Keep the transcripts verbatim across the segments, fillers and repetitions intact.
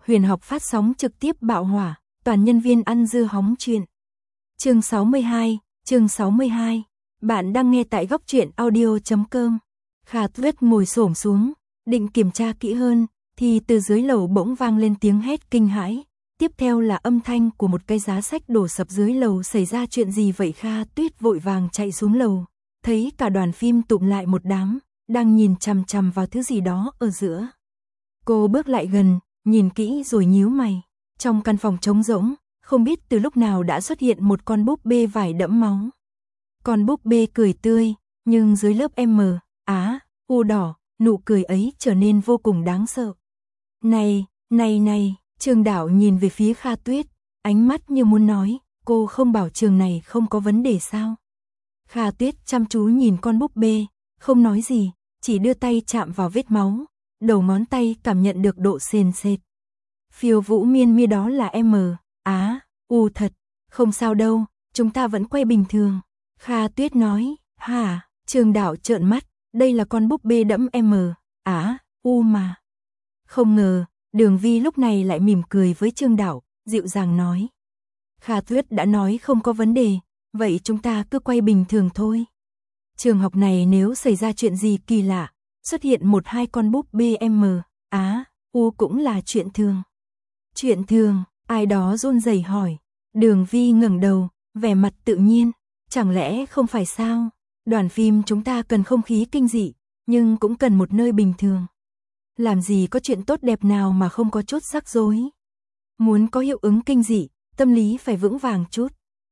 Huyền học phát sóng trực tiếp bạo hỏa, toàn nhân viên ăn dưa hóng chuyện. Chương sáu mươi hai, chương sáu mươi hai. Bạn đang nghe tại góc truyện audio chấm com. Kha Tuyết ngồi xổm xuống, định kiểm tra kỹ hơn, thì từ dưới lầu bỗng vang lên tiếng hét kinh hãi. Tiếp theo là âm thanh của một cái giá sách đổ sập dưới lầu. Xảy ra chuyện gì vậy? Kha Tuyết vội vàng chạy xuống lầu, thấy cả đoàn phim tụm lại một đám, đang nhìn chằm chằm vào thứ gì đó ở giữa. Cô bước lại gần, nhìn kỹ rồi nhíu mày. Trong căn phòng trống rỗng, không biết từ lúc nào đã xuất hiện một con búp bê vải đẫm máu. Con búp bê cười tươi, nhưng dưới lớp M, Á, U đỏ, nụ cười ấy trở nên vô cùng đáng sợ. Này, này này, Trương Đạo nhìn về phía Kha Tuyết, ánh mắt như muốn nói, cô không bảo trường này không có vấn đề sao? Kha Tuyết chăm chú nhìn con búp bê, không nói gì, chỉ đưa tay chạm vào vết máu, đầu ngón tay cảm nhận được độ sền sệt. Phiêu Vũ Miên Mi, đó là M, Á, U thật, không sao đâu, chúng ta vẫn quay bình thường. Kha Tuyết nói, hả? Trương Đạo trợn mắt, đây là con búp bê đẫm M, Á, U mà. Không ngờ, Đường Vi lúc này lại mỉm cười với Trương Đạo, dịu dàng nói. Kha Tuyết đã nói không có vấn đề, vậy chúng ta cứ quay bình thường thôi. Trường học này nếu xảy ra chuyện gì kỳ lạ, xuất hiện một hai con búp bê M, Á, U cũng là chuyện thường. Chuyện thường, ai đó run rẩy hỏi. Đường Vi ngẩng đầu, vẻ mặt tự nhiên, chẳng lẽ không phải sao? Đoàn phim chúng ta cần không khí kinh dị, nhưng cũng cần một nơi bình thường. Làm gì có chuyện tốt đẹp nào mà không có chút rắc rối. Muốn có hiệu ứng kinh dị, tâm lý phải vững vàng chút.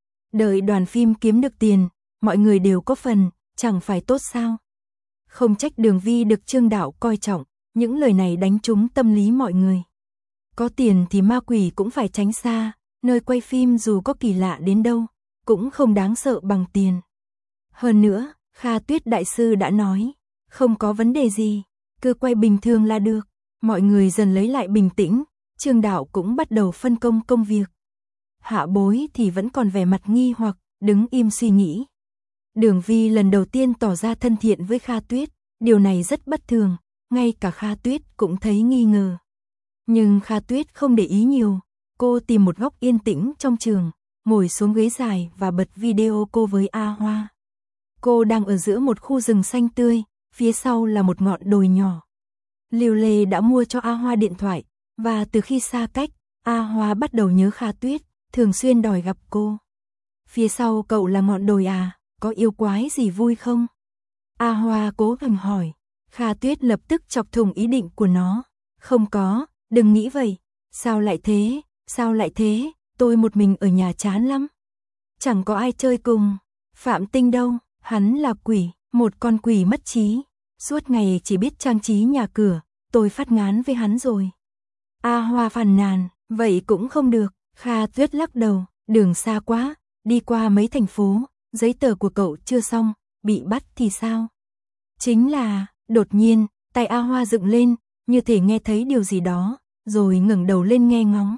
Đợi đoàn phim kiếm được tiền, mọi người đều có phần, chẳng phải tốt sao? Không trách Đường Vi được Trương Đạo coi trọng, những lời này đánh trúng tâm lý mọi người. Có tiền thì ma quỷ cũng phải tránh xa, nơi quay phim dù có kỳ lạ đến đâu, cũng không đáng sợ bằng tiền. Hơn nữa, Kha Tuyết đại sư đã nói, không có vấn đề gì, cứ quay bình thường là được. Mọi người dần lấy lại bình tĩnh, Trương Đạo cũng bắt đầu phân công công việc. Hạ Bối thì vẫn còn vẻ mặt nghi hoặc, đứng im suy nghĩ. Đường Vi lần đầu tiên tỏ ra thân thiện với Kha Tuyết, điều này rất bất thường, ngay cả Kha Tuyết cũng thấy nghi ngờ. Nhưng Kha Tuyết không để ý nhiều, cô tìm một góc yên tĩnh trong trường, ngồi xuống ghế dài và bật video cô với A Hoa. Cô đang ở giữa một khu rừng xanh tươi, phía sau là một ngọn đồi nhỏ. Liêu Lê đã mua cho A Hoa điện thoại, và từ khi xa cách, A Hoa bắt đầu nhớ Kha Tuyết, thường xuyên đòi gặp cô. Phía sau cậu là ngọn đồi à, có yêu quái gì vui không? A Hoa cố gắng hỏi. Kha Tuyết lập tức chọc thủng ý định của nó. Không có, đừng nghĩ vậy. Sao lại thế, sao lại thế, tôi một mình ở nhà chán lắm. Chẳng có ai chơi cùng. Phạm Tinh đâu, hắn là quỷ, một con quỷ mất trí. Suốt ngày chỉ biết trang trí nhà cửa, tôi phát ngán với hắn rồi. A Hoa phàn nàn, vậy cũng không được. Kha Tuyết lắc đầu, đường xa quá, đi qua mấy thành phố, giấy tờ của cậu chưa xong, bị bắt thì sao? Chính là, đột nhiên, tay A Hoa dựng lên, như thể nghe thấy điều gì đó, rồi ngẩng đầu lên nghe ngóng.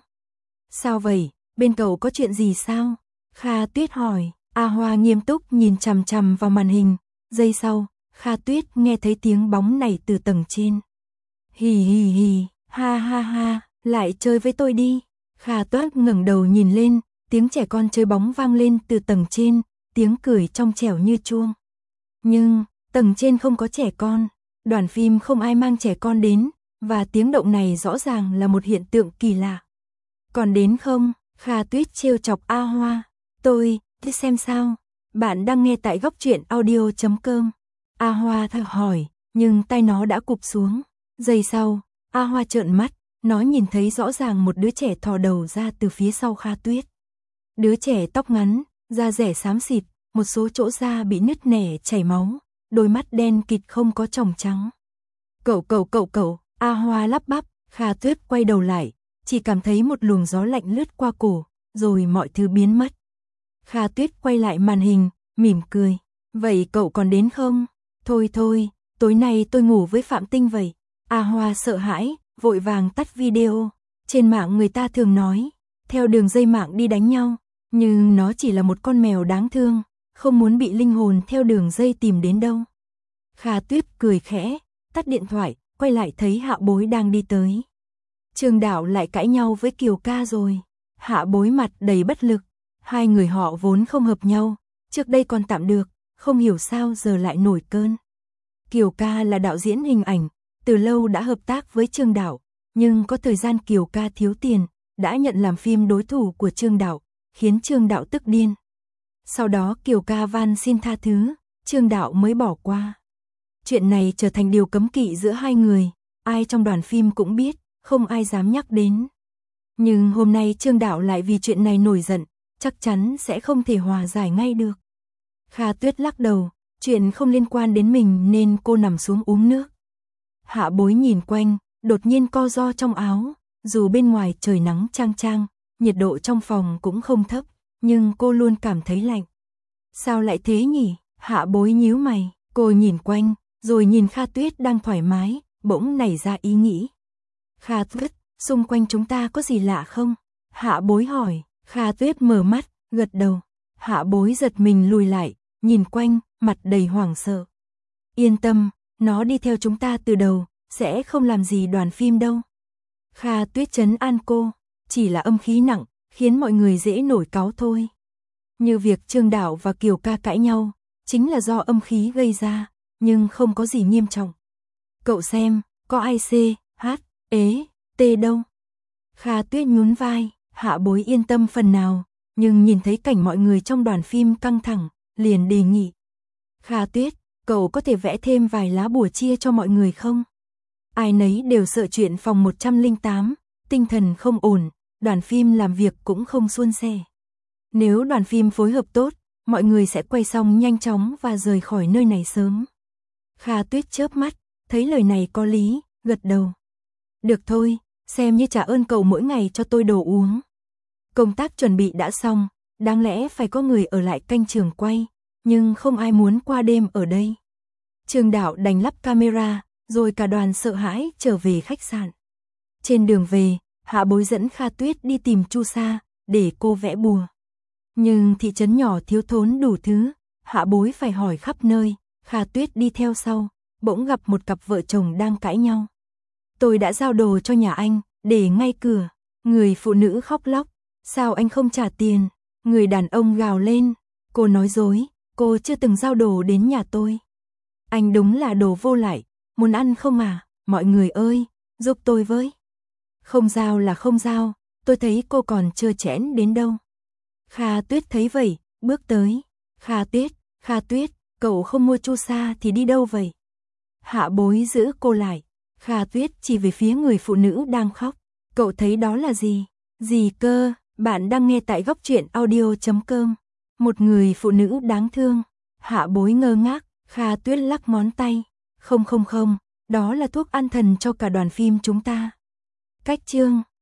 Sao vậy, bên cậu có chuyện gì sao? Kha Tuyết hỏi. A Hoa nghiêm túc nhìn chằm chằm vào màn hình, giây sau, Kha Tuyết nghe thấy tiếng bóng nảy từ tầng trên. Hì hì hì, ha ha ha, lại chơi với tôi đi. Kha Tuyết ngẩng đầu nhìn lên, tiếng trẻ con chơi bóng vang lên từ tầng trên, tiếng cười trong trẻo như chuông. Nhưng, tầng trên không có trẻ con, đoàn phim không ai mang trẻ con đến, và tiếng động này rõ ràng là một hiện tượng kỳ lạ. Còn đến không? Kha Tuyết trêu chọc A Hoa. Tôi, thế xem sao? Bạn đang nghe tại góc truyện audio chấm com. A Hoa thở hỏi, nhưng tay nó đã cụp xuống. Giây sau, A Hoa trợn mắt, nó nhìn thấy rõ ràng một đứa trẻ thò đầu ra từ phía sau Kha Tuyết. Đứa trẻ tóc ngắn, da rẻ xám xịt, một số chỗ da bị nứt nẻ chảy máu, đôi mắt đen kịt không có tròng trắng. Cậu cậu cậu cậu, A Hoa lắp bắp. Kha Tuyết quay đầu lại, chỉ cảm thấy một luồng gió lạnh lướt qua cổ, rồi mọi thứ biến mất. Kha Tuyết quay lại màn hình, mỉm cười. Vậy cậu còn đến không? Thôi thôi, tối nay tôi ngủ với Phạm Tinh vậy. A Hoa sợ hãi, vội vàng tắt video. Trên mạng người ta thường nói, theo đường dây mạng đi đánh nhau, nhưng nó chỉ là một con mèo đáng thương, không muốn bị linh hồn theo đường dây tìm đến đâu. Kha Tuyết cười khẽ, tắt điện thoại, quay lại thấy Hạ Bối đang đi tới. Trương Đạo lại cãi nhau với Kiều Ca rồi. Hạ Bối mặt đầy bất lực. Hai người họ vốn không hợp nhau, trước đây còn tạm được, không hiểu sao giờ lại nổi cơn. Kiều Ca là đạo diễn hình ảnh, từ lâu đã hợp tác với Trương Đạo, nhưng có thời gian Kiều Ca thiếu tiền, đã nhận làm phim đối thủ của Trương Đạo, khiến Trương Đạo tức điên. Sau đó Kiều Ca van xin tha thứ, Trương Đạo mới bỏ qua. Chuyện này trở thành điều cấm kỵ giữa hai người, ai trong đoàn phim cũng biết, không ai dám nhắc đến. Nhưng hôm nay Trương Đạo lại vì chuyện này nổi giận, chắc chắn sẽ không thể hòa giải ngay được. Kha Tuyết lắc đầu, chuyện không liên quan đến mình nên cô nằm xuống uống nước. Hạ Bối nhìn quanh, đột nhiên co ro trong áo, dù bên ngoài trời nắng chang chang, nhiệt độ trong phòng cũng không thấp, nhưng cô luôn cảm thấy lạnh. Sao lại thế nhỉ? Hạ Bối nhíu mày, cô nhìn quanh, rồi nhìn Kha Tuyết đang thoải mái, bỗng nảy ra ý nghĩ. Kha Tuyết, xung quanh chúng ta có gì lạ không? Hạ Bối hỏi. Kha Tuyết mở mắt, gật đầu. Hạ Bối giật mình lùi lại, nhìn quanh, mặt đầy hoảng sợ. Yên tâm, nó đi theo chúng ta từ đầu, sẽ không làm gì đoàn phim đâu. Kha Tuyết trấn an cô, chỉ là âm khí nặng, khiến mọi người dễ nổi cáu thôi. Như việc Trương Đạo và Kiều Ca cãi nhau, chính là do âm khí gây ra, nhưng không có gì nghiêm trọng. Cậu xem, có ai C, H, ế, T đâu? Kha Tuyết nhún vai, Hạ Bối yên tâm phần nào, nhưng nhìn thấy cảnh mọi người trong đoàn phim căng thẳng, liền đề nghị. Kha Tuyết, cậu có thể vẽ thêm vài lá bùa chia cho mọi người không? Ai nấy đều sợ chuyện phòng một trăm lẻ tám, tinh thần không ổn, đoàn phim làm việc cũng không suôn sẻ. Nếu đoàn phim phối hợp tốt, mọi người sẽ quay xong nhanh chóng và rời khỏi nơi này sớm. Kha Tuyết chớp mắt, thấy lời này có lý, gật đầu. Được thôi, xem như trả ơn cậu mỗi ngày cho tôi đồ uống. Công tác chuẩn bị đã xong, đáng lẽ phải có người ở lại canh trường quay, nhưng không ai muốn qua đêm ở đây. Trương Đạo đành lắp camera, rồi cả đoàn sợ hãi trở về khách sạn. Trên đường về, Hạ Bối dẫn Kha Tuyết đi tìm Chu Sa, để cô vẽ bùa. Nhưng thị trấn nhỏ thiếu thốn đủ thứ, Hạ Bối phải hỏi khắp nơi, Kha Tuyết đi theo sau, bỗng gặp một cặp vợ chồng đang cãi nhau. Tôi đã giao đồ cho nhà anh, để ngay cửa. Người phụ nữ khóc lóc, sao anh không trả tiền? Người đàn ông gào lên, cô nói dối, cô chưa từng giao đồ đến nhà tôi. Anh đúng là đồ vô lại, muốn ăn không à? Mọi người ơi, giúp tôi với. Không giao là không giao, tôi thấy cô còn chưa chẽn đến đâu. Kha Tuyết thấy vậy, bước tới. Kha Tuyết, Kha Tuyết, cậu không mua Chu Sa thì đi đâu vậy? Hạ Bối giữ cô lại. Kha Tuyết chỉ về phía người phụ nữ đang khóc. Cậu thấy đó là gì? Gì cơ? Bạn đang nghe tại góc truyện audio chấm com. Một người phụ nữ đáng thương. Hạ Bối ngơ ngác, Kha Tuyết lắc ngón tay. Không không không, đó là thuốc an thần cho cả đoàn phim chúng ta. Cách chương